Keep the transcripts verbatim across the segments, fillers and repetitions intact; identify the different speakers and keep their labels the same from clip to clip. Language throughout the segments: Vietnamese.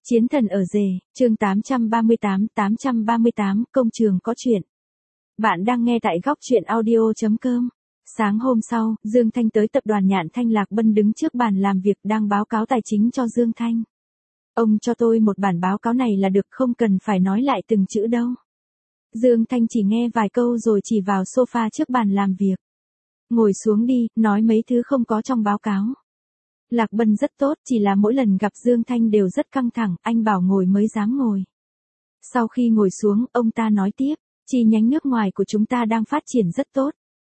Speaker 1: Chiến thần ở rể, chương tám trăm ba mươi tám, tám trăm ba mươi tám, công trường có chuyện. Bạn đang nghe tại góc truyện audio chấm com. Sáng hôm sau, Dương Thanh tới tập đoàn Nhạn Thanh Lạc Bân đứng trước bàn làm việc đang báo cáo tài chính cho Dương Thanh. Ông cho tôi một bản báo cáo này là được, không cần phải nói lại từng chữ đâu. Dương Thanh chỉ nghe vài câu rồi chỉ vào sofa trước bàn làm việc. Ngồi xuống đi, nói mấy thứ không có trong báo cáo. Lạc Bân rất tốt, chỉ là mỗi lần gặp Dương Thanh đều rất căng thẳng, anh bảo ngồi mới dám ngồi. Sau khi ngồi xuống, ông ta nói tiếp, chi nhánh nước ngoài của chúng ta đang phát triển rất tốt.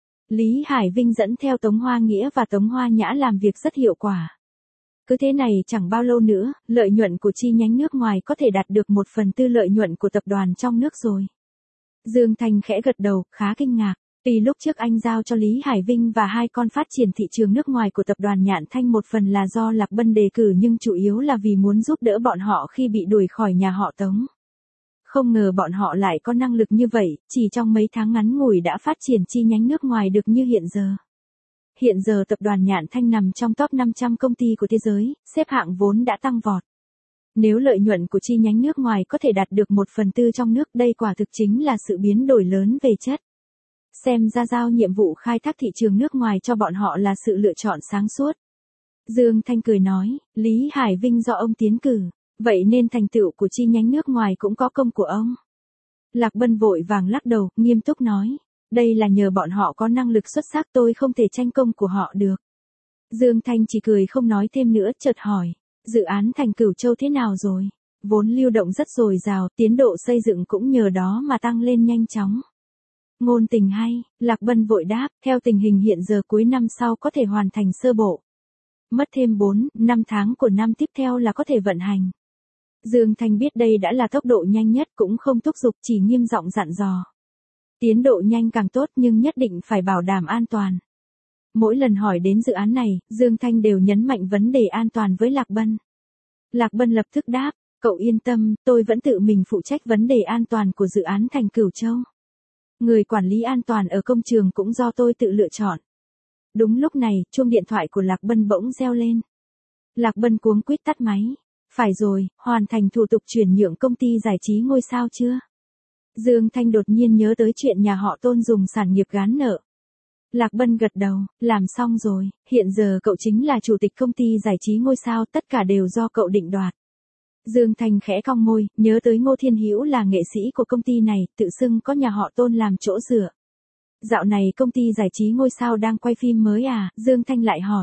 Speaker 1: Lý Hải Vinh dẫn theo Tống Hoa Nghĩa và Tống Hoa Nhã làm việc rất hiệu quả. Cứ thế này chẳng bao lâu nữa, lợi nhuận của chi nhánh nước ngoài có thể đạt được một phần tư lợi nhuận của tập đoàn trong nước rồi. Dương Thanh khẽ gật đầu, khá kinh ngạc. Tuy lúc trước anh giao cho Lý Hải Vinh và hai con phát triển thị trường nước ngoài của tập đoàn Nhạn Thanh một phần là do Lạc Bân đề cử nhưng chủ yếu là vì muốn giúp đỡ bọn họ khi bị đuổi khỏi nhà họ Tống. Không ngờ bọn họ lại có năng lực như vậy, chỉ trong mấy tháng ngắn ngủi đã phát triển chi nhánh nước ngoài được như hiện giờ. Hiện giờ tập đoàn Nhạn Thanh nằm trong top năm trăm công ty của thế giới, xếp hạng vốn đã tăng vọt. Nếu lợi nhuận của chi nhánh nước ngoài có thể đạt được một phần tư trong nước, đây quả thực chính là sự biến đổi lớn về chất. Xem ra giao nhiệm vụ khai thác thị trường nước ngoài cho bọn họ là sự lựa chọn sáng suốt. Dương Thanh cười nói, Lý Hải Vinh do ông tiến cử, vậy nên thành tựu của chi nhánh nước ngoài cũng có công của ông. Lạc Bân vội vàng lắc đầu, nghiêm túc nói, đây là nhờ bọn họ có năng lực xuất sắc, tôi không thể tranh công của họ được. Dương Thanh chỉ cười không nói thêm nữa, chợt hỏi, dự án thành Cửu Châu thế nào rồi? Vốn lưu động rất dồi dào, tiến độ xây dựng cũng nhờ đó mà tăng lên nhanh chóng. Ngôn tình hay, Lạc Bân vội đáp, theo tình hình hiện giờ cuối năm sau có thể hoàn thành sơ bộ. Mất thêm bốn, năm tháng của năm tiếp theo là có thể vận hành. Dương Thanh biết đây đã là tốc độ nhanh nhất, cũng không thúc giục, chỉ nghiêm giọng dặn dò. Tiến độ nhanh càng tốt nhưng nhất định phải bảo đảm an toàn. Mỗi lần hỏi đến dự án này, Dương Thanh đều nhấn mạnh vấn đề an toàn với Lạc Bân. Lạc Bân lập tức đáp, cậu yên tâm, tôi vẫn tự mình phụ trách vấn đề an toàn của dự án thành Cửu Châu. Người quản lý an toàn ở công trường cũng do tôi tự lựa chọn. Đúng lúc này, chuông điện thoại của Lạc Bân bỗng reo lên. Lạc Bân cuống quýt tắt máy. Phải rồi, hoàn thành thủ tục chuyển nhượng công ty giải trí ngôi sao chưa? Dương Thanh đột nhiên nhớ tới chuyện nhà họ Tôn dùng sản nghiệp gán nợ. Lạc Bân gật đầu, làm xong rồi, hiện giờ cậu chính là chủ tịch công ty giải trí ngôi sao, tất cả đều do cậu định đoạt. Dương Thanh khẽ cong môi, nhớ tới Ngô Thiên Hữu là nghệ sĩ của công ty này, tự xưng có nhà họ Tôn làm chỗ dựa. Dạo này công ty giải trí ngôi sao đang quay phim mới à? Dương Thanh lại hỏi.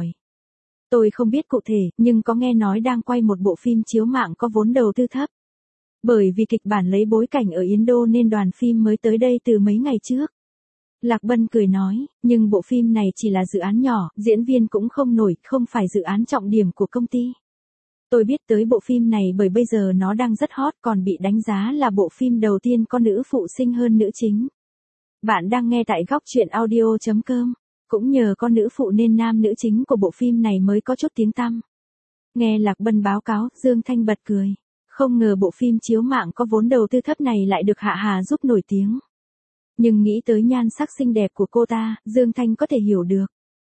Speaker 1: Tôi không biết cụ thể, nhưng có nghe nói đang quay một bộ phim chiếu mạng có vốn đầu tư thấp. Bởi vì kịch bản lấy bối cảnh ở Indo nên đoàn phim mới tới đây từ mấy ngày trước. Lạc Bân cười nói, nhưng bộ phim này chỉ là dự án nhỏ, diễn viên cũng không nổi, không phải dự án trọng điểm của công ty. Tôi biết tới bộ phim này bởi bây giờ nó đang rất hot, còn bị đánh giá là bộ phim đầu tiên có nữ phụ xinh hơn nữ chính. Bạn đang nghe tại góc truyện audio chấm com. Cũng nhờ có nữ phụ nên nam nữ chính của bộ phim này mới có chút tiếng tăm. Nghe Lạc Bân báo cáo, Dương Thanh bật cười. Không ngờ bộ phim chiếu mạng có vốn đầu tư thấp này lại được Hạ Hà giúp nổi tiếng. Nhưng nghĩ tới nhan sắc xinh đẹp của cô ta, Dương Thanh có thể hiểu được.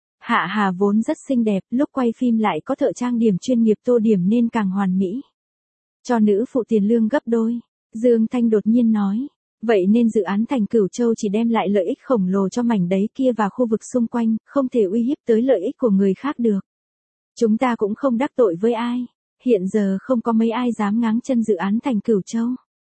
Speaker 1: Hạ Hà vốn rất xinh đẹp, lúc quay phim lại có thợ trang điểm chuyên nghiệp tô điểm nên càng hoàn mỹ. Cho nữ phụ tiền lương gấp đôi. Dương Thanh đột nhiên nói. Vậy nên dự án thành Cửu Châu chỉ đem lại lợi ích khổng lồ cho mảnh đấy kia và khu vực xung quanh, không thể uy hiếp tới lợi ích của người khác được. Chúng ta cũng không đắc tội với ai. Hiện giờ không có mấy ai dám ngáng chân dự án thành Cửu Châu.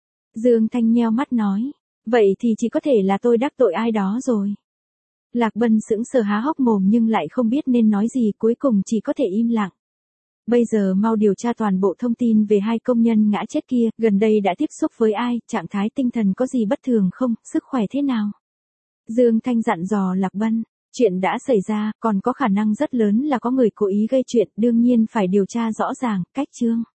Speaker 1: Dương Thanh nheo mắt nói. Vậy thì chỉ có thể là tôi đắc tội ai đó rồi. Lạc Bân sững sờ há hốc mồm nhưng lại không biết nên nói gì, cuối cùng chỉ có thể im lặng. Bây giờ mau điều tra toàn bộ thông tin về hai công nhân ngã chết kia, gần đây đã tiếp xúc với ai, trạng thái tinh thần có gì bất thường không, sức khỏe thế nào? Dương Thanh dặn dò Lạc Bân, chuyện đã xảy ra, còn có khả năng rất lớn là có người cố ý gây chuyện, đương nhiên phải điều tra rõ ràng, cách chương.